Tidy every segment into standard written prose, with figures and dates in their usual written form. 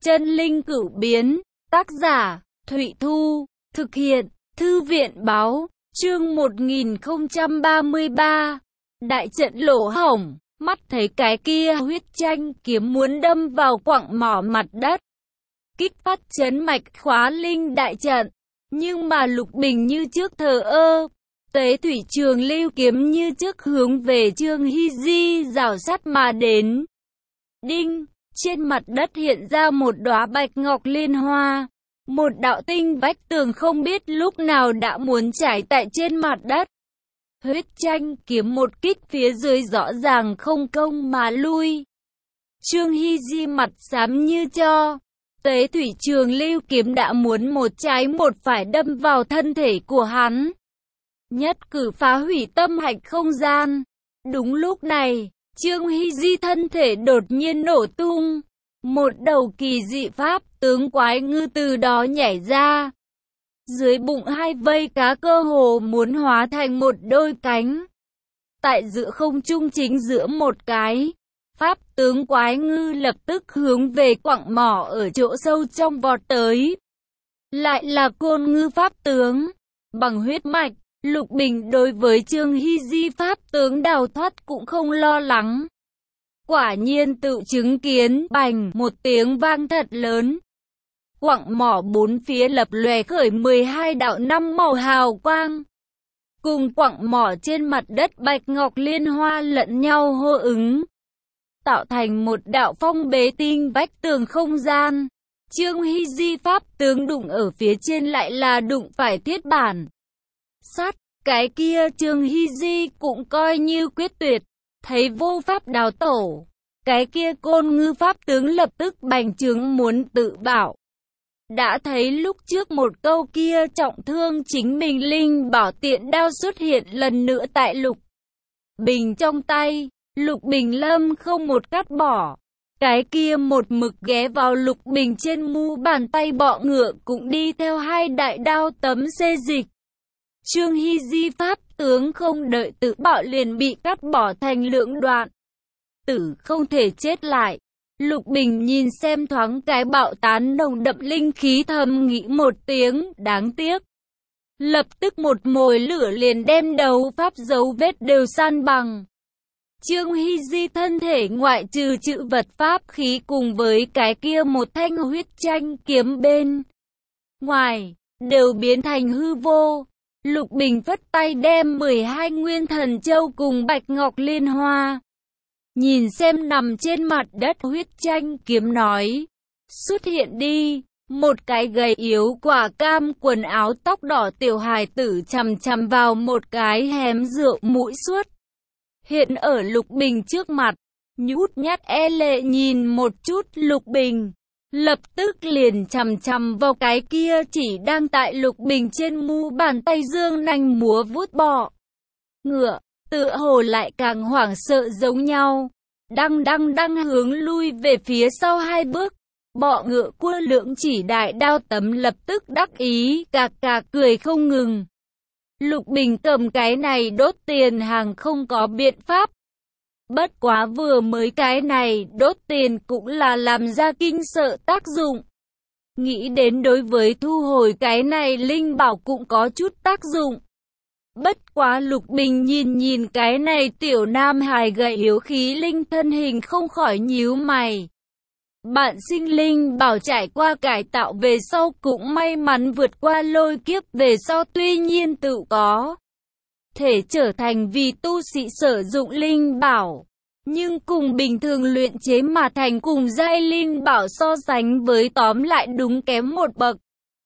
Chân linh cửu biến, tác giả, Thụy Thu, thực hiện, Thư viện báo, chương 1033, đại trận lỗ hổng, mắt thấy cái kia huyết tranh kiếm muốn đâm vào quặng mỏ mặt đất. Kích phát chấn mạch khóa linh đại trận, nhưng mà Lục Bình như trước thờ ơ. Tế thủy trường lưu kiếm như trước hướng về Trương Hy Di rào sát mà đến. Đinh! Trên mặt đất hiện ra một đóa bạch ngọc liên hoa. Một đạo tinh vách tường không biết lúc nào đã muốn trải tại trên mặt đất. Huyết tranh kiếm một kích phía dưới rõ ràng không công mà lui. Trương Hy Di mặt xám như cho. Tế thủy trường lưu kiếm đã muốn một trái một phải đâm vào thân thể của hắn. Nhất cử phá hủy tâm hạch không gian. Đúng lúc này, Trương Hy Di thân thể đột nhiên nổ tung. Một đầu kỳ dị pháp tướng quái ngư từ đó nhảy ra. Dưới bụng hai vây cá cơ hồ muốn hóa thành một đôi cánh. Tại giữa không trung chính giữa một cái, pháp tướng quái ngư lập tức hướng về quặng mỏ ở chỗ sâu trong vọt tới. Lại là côn ngư pháp tướng. Bằng huyết mạch, Lục Bình đối với Trương Hy Di pháp tướng đào thoát cũng không lo lắng. Quả nhiên tự chứng kiến, bành, một tiếng vang thật lớn. Quặng mỏ bốn phía lập lòe khởi 12 đạo năm màu hào quang. Cùng quặng mỏ trên mặt đất bạch ngọc liên hoa lẫn nhau hô ứng. Tạo thành một đạo phong bế tinh vách tường không gian. Trương Hy Di pháp tướng đụng ở phía trên lại là đụng phải thiết bản. Sắt, cái kia Trương Hy Di cũng coi như quyết tuyệt. Thấy vô pháp đào tổ, cái kia côn ngư pháp tướng lập tức bành trướng muốn tự bảo. Đã thấy lúc trước một câu kia trọng thương chính mình linh bảo tiện đao xuất hiện lần nữa tại Lục Bình trong tay. Lục Bình lâm không một cắt bỏ. Cái kia một mực ghé vào Lục Bình trên mu bàn tay bọ ngựa cũng đi theo hai đại đao tấm xê dịch. Trương Hy Di pháp tướng không đợi tự bạo liền bị cắt bỏ thành lưỡng đoạn. Tử không thể chết lại. Lục Bình nhìn xem thoáng cái bạo tán nồng đậm linh khí thầm nghĩ một tiếng, đáng tiếc. Lập tức một mồi lửa liền đem đấu pháp dấu vết đều san bằng. Trương Hy Di thân thể ngoại trừ chữ vật pháp khí cùng với cái kia một thanh huyết tranh kiếm bên ngoài, đều biến thành hư vô. Lục Bình phất tay đem 12 nguyên thần châu cùng bạch ngọc liên hoa. Nhìn xem nằm trên mặt đất huyết tranh kiếm nói. Xuất hiện đi. Một cái gầy yếu quả cam quần áo tóc đỏ tiểu hài tử chằm chằm vào một cái hém rượu mũi suốt. Hiện ở Lục Bình trước mặt. Nhút nhát e lệ nhìn một chút Lục Bình. Lập tức liền chằm chằm vào cái kia chỉ đang tại Lục Bình trên mu bàn tay dương nanh múa vuốt bọ ngựa, tựa hồ lại càng hoảng sợ giống nhau. Đang hướng lui về phía sau hai bước. Bọ ngựa cua lưỡng chỉ đại đao tấm lập tức đắc ý, cạc cạc cười không ngừng. Lục Bình cầm cái này đốt tiền hàng không có biện pháp. Bất quá vừa mới cái này đốt tiền cũng là làm ra kinh sợ tác dụng. Nghĩ đến đối với thu hồi cái này linh bảo cũng có chút tác dụng. Bất quá Lục Bình nhìn cái này tiểu nam hài gầy yếu khí linh thân hình không khỏi nhíu mày. Bạn sinh linh bảo trải qua cải tạo về sau cũng may mắn vượt qua lôi kiếp về sau tuy nhiên tự có thể trở thành vì tu sĩ sử dụng linh bảo. Nhưng cùng bình thường luyện chế mà thành cùng giai linh bảo so sánh với tóm lại đúng kém một bậc.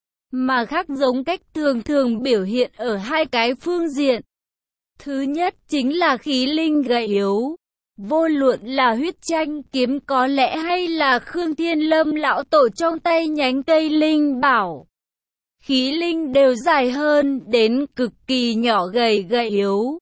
Mà khác giống cách thường biểu hiện ở hai cái phương diện. Thứ nhất chính là khí linh gầy yếu. Vô luận là huyết tranh kiếm có lẽ hay là Khương Thiên Lâm lão tổ trong tay nhánh cây linh bảo. Khí linh đều dài hơn đến cực kỳ nhỏ gầy yếu.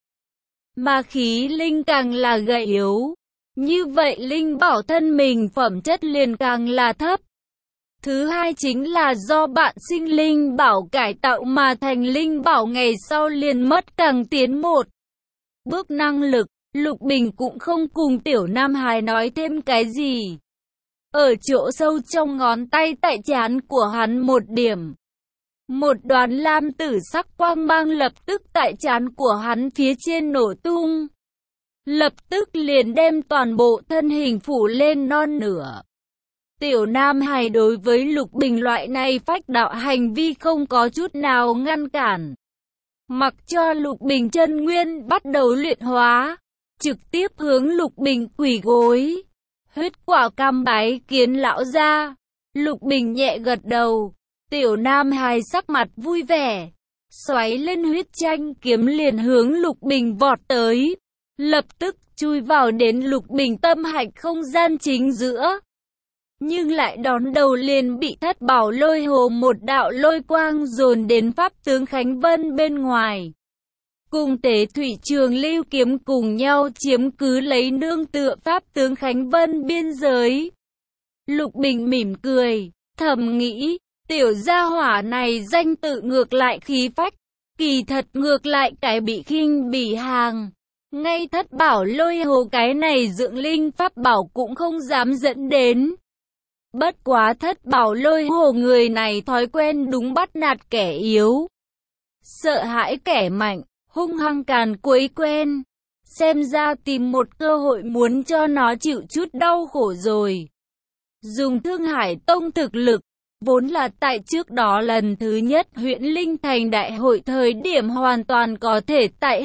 Mà khí linh càng là gầy yếu. Như vậy linh bảo thân mình phẩm chất liền càng là thấp. Thứ hai chính là do bạn sinh linh bảo cải tạo mà thành linh bảo ngày sau liền mất càng tiến một bước năng lực. Lục Bình cũng không cùng tiểu nam hài nói thêm cái gì. Ở chỗ sâu trong ngón tay tại trán của hắn một điểm. Một đoàn lam tử sắc quang mang lập tức tại trán của hắn phía trên nổ tung. Lập tức liền đem toàn bộ thân hình phủ lên non nửa. Tiểu Nam Hải đối với Lục Bình loại này phách đạo hành vi không có chút nào ngăn cản. Mặc cho Lục Bình chân nguyên bắt đầu luyện hóa, trực tiếp hướng Lục Bình quỳ gối. Huyết quả cam bái kiến lão gia. Lục Bình nhẹ gật đầu. Tiểu Nam Hải sắc mặt vui vẻ, xoáy lên huyết tranh kiếm liền hướng Lục Bình vọt tới. Lập tức chui vào đến Lục Bình tâm hạch không gian chính giữa. Nhưng lại đón đầu liền bị Thất Bảo Lôi Hồ một đạo lôi quang dồn đến pháp tướng Khánh Vân bên ngoài. Cùng Tế Thủy Trường Lưu kiếm cùng nhau chiếm cứ lấy nương tựa pháp tướng Khánh Vân biên giới. Lục Bình mỉm cười, thầm nghĩ, tiểu gia hỏa này danh tự ngược lại khí phách, kỳ thật ngược lại cái bị khinh bỉ hàng. Ngay Thất Bảo Lôi Hồ cái này dưỡng linh pháp bảo cũng không dám dẫn đến. Bất quá Thất Bảo Lôi Hồ người này thói quen đúng bắt nạt kẻ yếu, sợ hãi kẻ mạnh, hung hăng càn quấy quen. Xem ra tìm một cơ hội muốn cho nó chịu chút đau khổ rồi. Dùng Thương Hải Tông thực lực, vốn là tại trước đó lần thứ nhất huyện Linh Thành đại hội thời điểm hoàn toàn có thể tại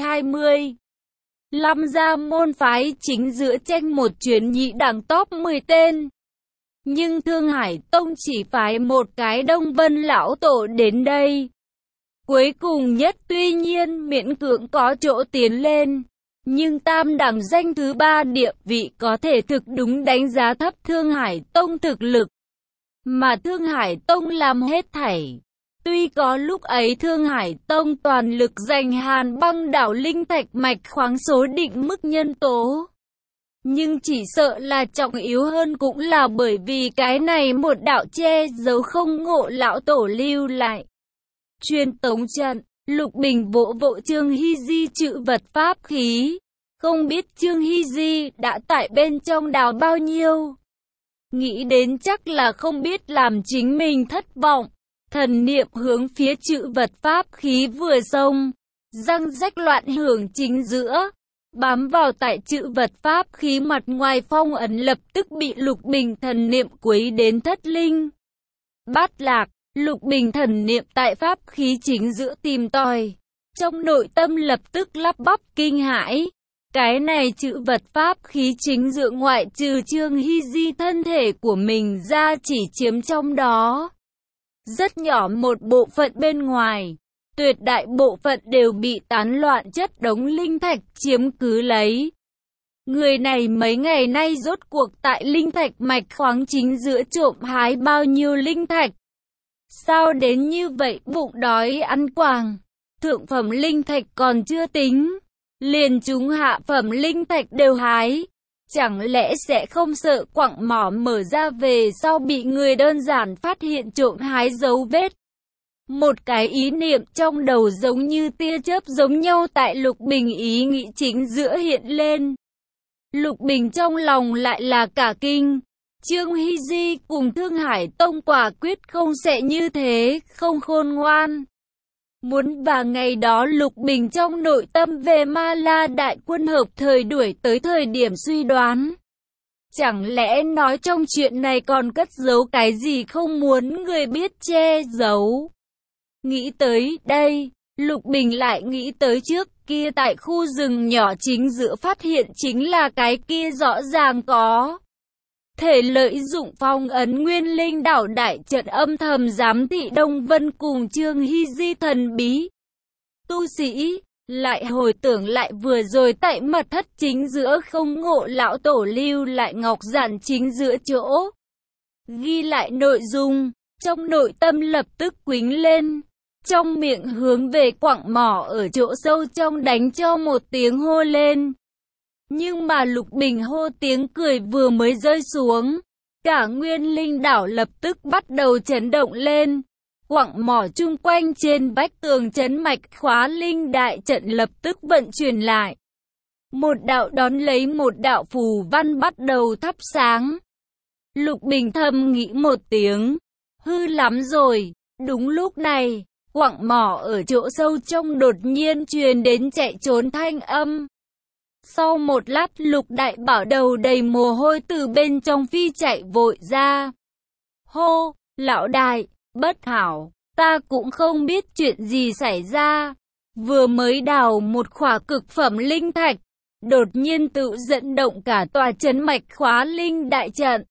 25 gia môn phái chính giữa tranh một chuyến nhị đẳng top 10 tên. Nhưng Thương Hải Tông chỉ phái một cái Đông Vân lão tổ đến đây. Cuối cùng nhất tuy nhiên miễn cưỡng có chỗ tiến lên. Nhưng tam đẳng danh thứ 3 địa vị có thể thực đúng đánh giá thấp Thương Hải Tông thực lực. Mà Thương Hải Tông làm hết thảy. Tuy có lúc ấy Thương Hải Tông toàn lực giành Hàn Băng đảo linh thạch mạch khoáng số định mức nhân tố. Nhưng chỉ sợ là trọng yếu hơn cũng là bởi vì cái này một đạo che giấu không ngộ lão tổ lưu lại. Truyền tống trận, Lục Bình vỗ vỗ Trương Hy Di trữ vật pháp khí. Không biết Trương Hy Di đã tại bên trong đào bao nhiêu. Nghĩ đến chắc là không biết làm chính mình thất vọng. Thần niệm hướng phía trữ vật pháp khí vừa xông, răng rách loạn hưởng chính giữa. Bám vào tại trữ vật pháp khí mặt ngoài phong ấn lập tức bị Lục Bình thần niệm quấy đến thất linh bát lạc. Lục Bình thần niệm tại pháp khí chính giữa tìm tòi, trong nội tâm lập tức lắp bắp kinh hãi. Cái này trữ vật pháp khí chính giữa ngoại trừ Trương Hy Di thân thể của mình ra chỉ chiếm trong đó rất nhỏ một bộ phận bên ngoài. Tuyệt đại bộ phận đều bị tán loạn chất đống linh thạch chiếm cứ lấy. Người này mấy ngày nay rốt cuộc tại linh thạch mạch khoáng chính giữa trộm hái bao nhiêu linh thạch. Sao đến như vậy bụng đói ăn quàng. Thượng phẩm linh thạch còn chưa tính, liền chúng hạ phẩm linh thạch đều hái. Chẳng lẽ sẽ không sợ quặng mỏ mở ra về sau bị người đơn giản phát hiện trộm hái dấu vết. Một cái ý niệm trong đầu giống như tia chớp giống nhau tại Lục Bình ý nghĩ chính giữa hiện lên. Lục Bình trong lòng lại là cả kinh. Trương Hy Di cùng Thương Hải Tông quả quyết không sẽ như thế, không khôn ngoan. Muốn và ngày đó Lục Bình trong nội tâm về Ma La đại quân hợp thời đuổi tới thời điểm suy đoán. Chẳng lẽ nói trong chuyện này còn cất giấu cái gì không muốn người biết che giấu. Nghĩ tới đây, Lục Bình lại nghĩ tới trước kia tại khu rừng nhỏ chính giữa phát hiện chính là cái kia rõ ràng có thể lợi dụng phong ấn Nguyên Linh đảo đại trận âm thầm giám thị Đông Vân cùng Trương Hy Di thần bí tu sĩ. Lại hồi tưởng lại vừa rồi tại mật thất chính giữa không ngộ lão tổ lưu lại ngọc giản chính giữa chỗ ghi lại nội dung, trong nội tâm lập tức quính lên. Trong miệng hướng về quặng mỏ ở chỗ sâu trong đánh cho một tiếng hô lên. Nhưng mà Lục Bình hô tiếng cười vừa mới rơi xuống, cả Nguyên Linh đảo lập tức bắt đầu chấn động lên. Quặng mỏ chung quanh trên vách tường trấn mạch khóa linh đại trận lập tức vận chuyển lại. Một đạo đón lấy một đạo phù văn bắt đầu thắp sáng. Lục Bình thầm nghĩ một tiếng. Hư lắm rồi. Đúng lúc này, quặng mỏ ở chỗ sâu trong đột nhiên truyền đến chạy trốn thanh âm. Sau một lát Lục Đại Bảo đầu đầy mồ hôi từ bên trong phi chạy vội ra. Hô, lão đại, bất hảo, ta cũng không biết chuyện gì xảy ra. Vừa mới đào một khỏa cực phẩm linh thạch, đột nhiên tự dẫn động cả tòa trấn mạch khóa linh đại trận.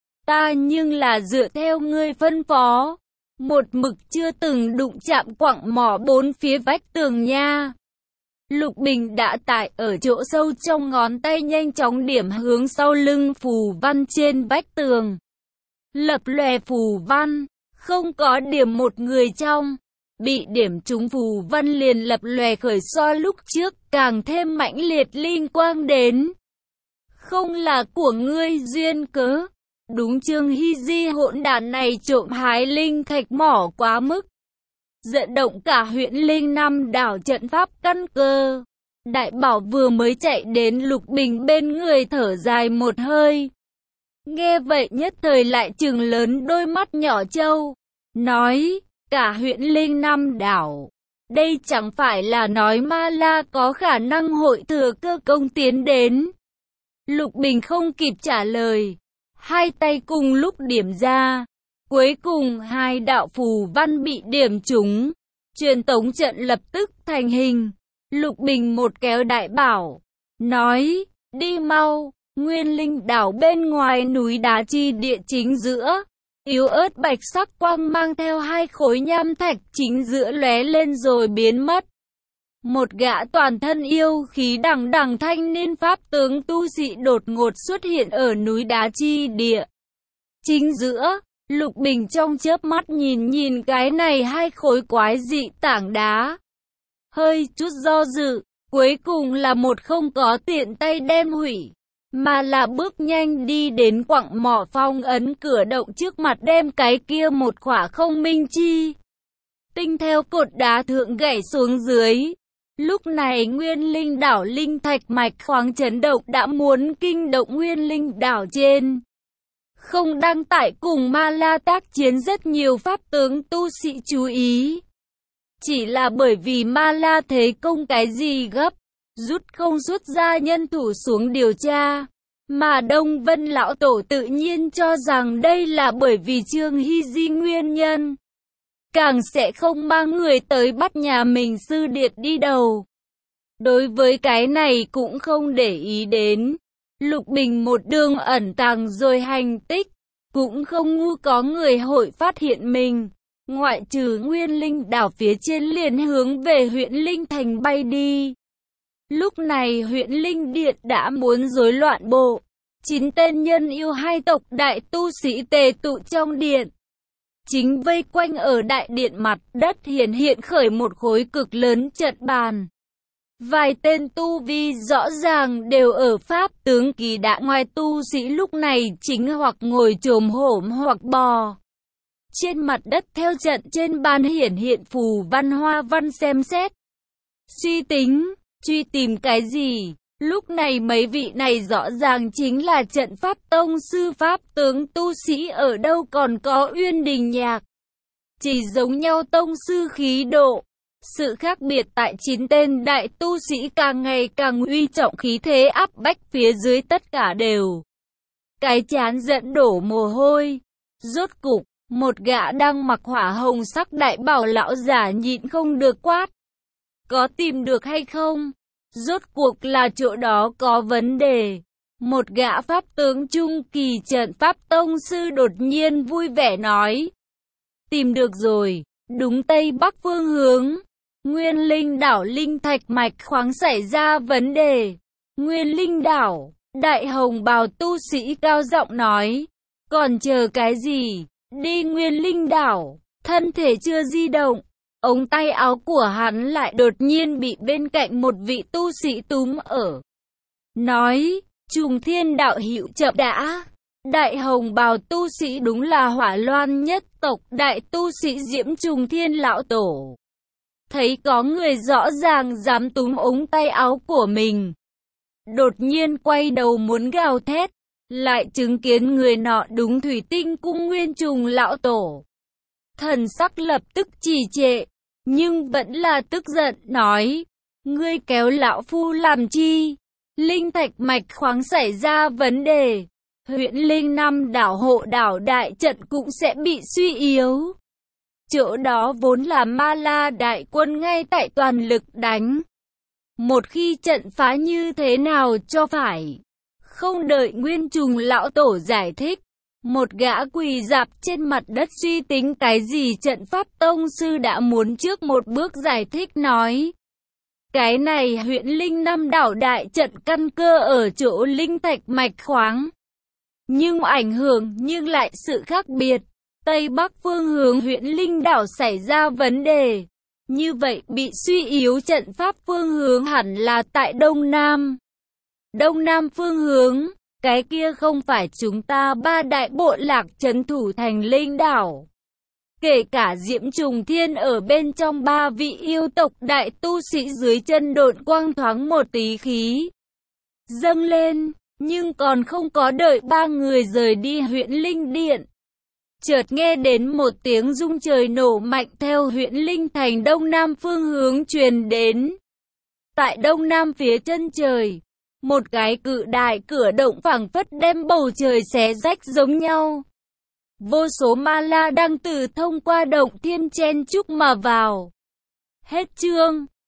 Ta nhưng là dựa theo ngươi phân phó, một mực chưa từng đụng chạm quặng mỏ bốn phía vách tường nha. Lục Bình đã tại ở chỗ sâu trong ngón tay nhanh chóng điểm hướng sau lưng phù văn trên vách tường. Lập lòe phù văn, không có điểm một người trong. Bị điểm trúng phù văn liền lập lòe khởi so lúc trước càng thêm mãnh liệt linh quang đến. Không là của ngươi duyên cớ. Đúng Trương Hy Di hỗn đản này trộm hái linh thạch mỏ quá mức. Dẫn động cả huyện Linh Nam đảo trận pháp căn cơ. Đại Bảo vừa mới chạy đến Lục Bình bên người thở dài một hơi. Nghe vậy nhất thời lại trừng lớn đôi mắt nhỏ trâu. Nói, cả huyện Linh Nam đảo. Đây chẳng phải là nói Ma La có khả năng hội thừa cơ công tiến đến. Lục Bình không kịp trả lời. Hai tay cùng lúc điểm ra. Cuối cùng hai đạo phù văn bị điểm trúng. Truyền tống trận lập tức thành hình. Lục Bình một kéo Đại Bảo. Nói, đi mau, Nguyên Linh đảo bên ngoài núi đá chi địa chính giữa. Yếu ớt bạch sắc quang mang theo hai khối nham thạch chính giữa lóe lên rồi biến mất. Một gã toàn thân yêu khí đằng đằng thanh niên pháp tướng tu sĩ đột ngột xuất hiện ở núi đá chi địa. Chính giữa, Lục Bình trong chớp mắt nhìn cái này hai khối quái dị tảng đá. Hơi chút do dự, cuối cùng là một không có tiện tay đem hủy, mà là bước nhanh đi đến quặng mỏ phong ấn cửa động trước mặt đem cái kia một khỏa không minh chi. Tinh theo cột đá thượng gãy xuống dưới. Lúc này Nguyên Linh đảo linh thạch mạch khoáng chấn động đã muốn kinh động Nguyên Linh đảo trên. Không đăng tải cùng Ma La tác chiến rất nhiều pháp tướng tu sĩ chú ý. Chỉ là bởi vì Ma La thế công cái gì gấp, không rút ra nhân thủ xuống điều tra. Mà Đông Vân Lão Tổ tự nhiên cho rằng đây là bởi vì Trương Hy Di nguyên nhân. Càng sẽ không mang người tới bắt nhà mình sư điệt đi đầu. Đối với cái này cũng không để ý đến. Lục Bình một đường ẩn tàng rồi hành tích. Cũng không ngu có người hội phát hiện mình. Ngoại trừ Nguyên Linh đảo phía trên liền hướng về huyện Linh Thành bay đi. Lúc này huyện Linh Điện đã muốn rối loạn bộ. 9 tên nhân yêu hai tộc đại tu sĩ tề tụ trong điện. Chính vây quanh ở đại điện mặt đất hiện khởi một khối cực lớn trận bàn. Vài tên tu vi rõ ràng đều ở pháp tướng kỳ đã ngoài tu sĩ lúc này chính hoặc ngồi chồm hổm hoặc bò. Trên mặt đất theo trận trên bàn hiện phù văn hoa văn xem xét. Suy tính, truy tìm cái gì? Lúc này mấy vị này rõ ràng chính là trận pháp tông sư pháp tướng tu sĩ ở đâu còn có Uyên Đình Nhạc. Chỉ giống nhau tông sư khí độ. Sự khác biệt tại 9 tên đại tu sĩ càng ngày càng uy trọng khí thế áp bách phía dưới tất cả đều. Cái chán giận đổ mồ hôi. Rốt cục, một gã đang mặc hỏa hồng sắc đại bảo lão giả nhịn không được quát. Có tìm được hay không? Rốt cuộc là chỗ đó có vấn đề. Một gã pháp tướng trung kỳ trận pháp tông sư đột nhiên vui vẻ nói. Tìm được rồi, đúng Tây Bắc phương hướng. Nguyên Linh đảo linh thạch mạch khoáng xảy ra vấn đề. Nguyên Linh đảo, đại hồng bào tu sĩ cao giọng nói. Còn chờ cái gì? Đi Nguyên Linh đảo. Thân thể chưa di động. Ống tay áo của hắn lại đột nhiên bị bên cạnh một vị tu sĩ túm ở. Nói, Trùng Thiên đạo hữu chậm đã. Đại hồng bào tu sĩ đúng là Hỏa Loan nhất tộc đại tu sĩ Diễm Trùng Thiên lão tổ. Thấy có người rõ ràng dám túm ống tay áo của mình. Đột nhiên quay đầu muốn gào thét. lại chứng kiến người nọ đúng thủy tinh cung Nguyên Trùng lão tổ. Thần sắc lập tức trì trệ, nhưng vẫn là tức giận, nói, ngươi kéo lão phu làm chi? Linh thạch mạch khoáng xảy ra vấn đề, huyện Linh Năm đảo hộ đảo đại trận cũng sẽ bị suy yếu. Chỗ đó vốn là Ma La đại quân ngay tại toàn lực đánh. Một khi trận phá như thế nào cho phải? Không đợi Nguyên Trùng lão tổ giải thích, một gã quỳ rạp trên mặt đất suy tính cái gì trận pháp tông sư đã muốn trước một bước giải thích nói. Cái này huyện Linh Năm đảo đại trận căn cơ ở chỗ linh thạch mạch khoáng. Nhưng ảnh hưởng nhưng lại sự khác biệt. Tây Bắc phương hướng huyện Linh đảo xảy ra vấn đề. Như vậy bị suy yếu trận pháp phương hướng hẳn là tại Đông Nam. Đông Nam phương hướng, cái kia không phải chúng ta ba đại bộ lạc trấn thủ thành Linh đảo. Kể cả Diễm Trùng Thiên ở bên trong ba vị yêu tộc đại tu sĩ dưới chân độn quang thoáng một tí khí dâng lên, nhưng còn không có đợi ba người rời đi huyện Linh Điện. Chợt nghe đến một tiếng rung trời nổ mạnh theo huyện Linh thành đông nam phương hướng truyền đến. Tại đông nam phía chân trời, một cái cự đại cửa động phảng phất đem bầu trời xé rách giống nhau. Vô số ma la đang từ thông qua động thiên chen chúc mà vào. Hết chương.